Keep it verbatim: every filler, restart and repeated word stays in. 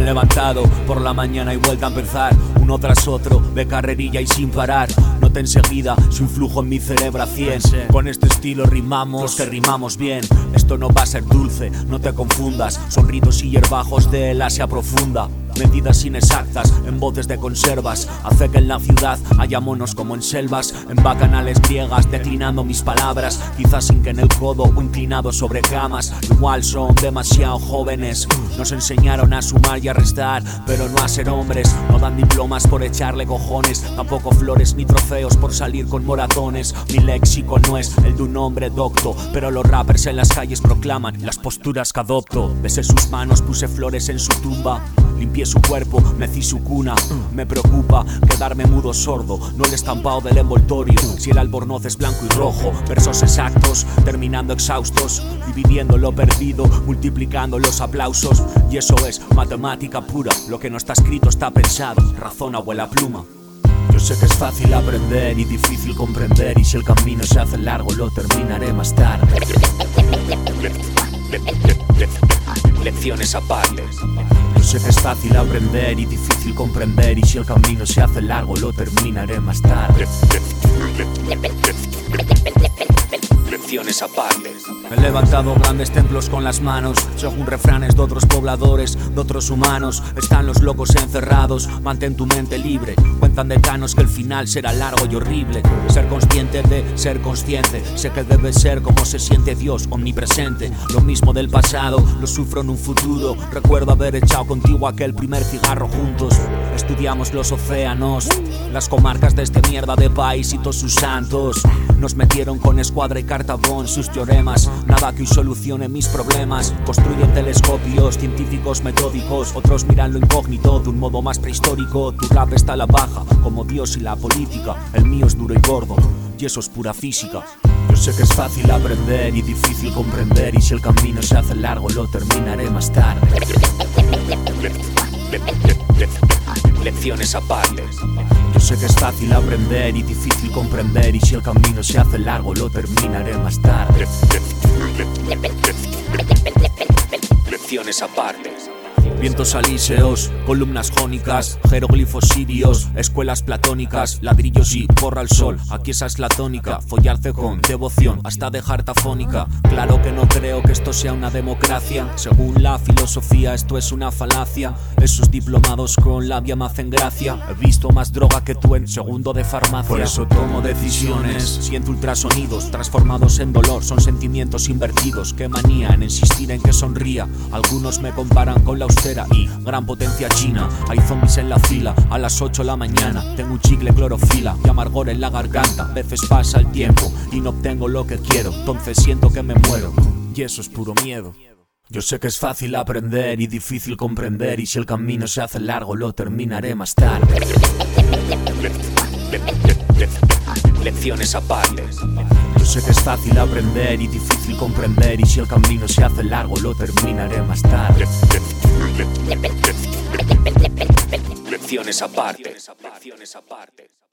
levantado por la mañana y vuelta a empezar, uno tras otro, de carrerilla y sin parar. Noté enseguida su influjo en mi cerebro a cien. Con este estilo rimamos, que rimamos bien. Esto no va a ser dulce, no te confundas. Son ritos y hierbajos del Asia profunda. Medidas inexactas en botes de conservas hace que en la ciudad haya monos como en selvas, en bacanales griegas declinando mis palabras, quizás sin que en el codo o inclinado sobre camas. Igual son demasiado jóvenes, nos enseñaron a sumar y a restar, pero no a ser hombres. No dan diplomas por echarle cojones, tampoco flores ni trofeos por salir con moratones. Mi léxico no es el de un hombre docto, pero los rappers en las calles proclaman las posturas que adopto. Besé sus manos, puse flores en su tumba, limpié su cuerpo, mecí su cuna. Me preocupa quedarme mudo sordo, no el estampado del envoltorio. Si el albornoz es blanco y rojo, versos exactos, terminando exhaustos, dividiendo lo perdido, multiplicando los aplausos. Y eso es matemática pura, lo que no está escrito está pensado, razón abuela pluma. Yo sé que es fácil aprender y difícil comprender, y si el camino se hace largo lo terminaré más tarde. Lecciones aparte. Yo sé que es fácil aprender y difícil comprender, y si el camino se hace largo lo terminaré más tarde. Lecciones aparte. He levantado grandes templos con las manos, según refranes de otros pobladores, de otros humanos. Están los locos encerrados, mantén tu mente libre. Cuentan decanos que el final será largo y horrible. Ser consciente de ser consciente, sé que debe ser como se siente Dios omnipresente. Lo mismo del pasado, lo sufro en un futuro. Recuerdo haber echado contigo aquel primer cigarro juntos. Estudiamos los océanos, las comarcas de este mierda de país y todos sus santos. Nos metieron con escuadra y cartabón sus teoremas. Nada que hoy solucione mis problemas. Construyen telescopios científicos metódicos, otros miran lo incógnito de un modo más prehistórico. Tu rap está a la baja, como Dios y la política. El mío es duro y gordo, y eso es pura física. Yo sé que es fácil aprender y difícil comprender, y si el camino se hace largo lo terminaré más tarde. Lecciones aparte. Yo sé que es fácil aprender y difícil comprender, y si el camino se hace largo lo terminaré más tarde. Lecciones aparte. Vientos alíseos, columnas jónicas, jeroglifos sirios, escuelas platónicas, ladrillos y porra al sol. Aquí esa es la tónica, follarse con devoción hasta dejarte afónica. Claro que no creo que esto sea una democracia, según la filosofía esto es una falacia. Esos diplomados con labia me hacen gracia, he visto más droga que tú en segundo de farmacia. Por eso tomo decisiones, siento ultrasonidos transformados en dolor. Son sentimientos invertidos, qué manía en insistir en que sonría. Algunos me comparan con la austera y gran potencia china. Hay zombies en la fila a las ocho de la mañana. Tengo un chicle clorofila y amargor en la garganta. A veces pasa el tiempo y no obtengo lo que quiero, entonces siento que me muero, y eso es puro miedo. Yo sé que es fácil aprender y difícil comprender, y si el camino se hace largo lo terminaré más tarde. Lecciones aparte. Yo sé que es fácil aprender y difícil comprender, y si el camino se hace largo lo terminaré más tarde. Lecciones aparte. Lecciones aparte.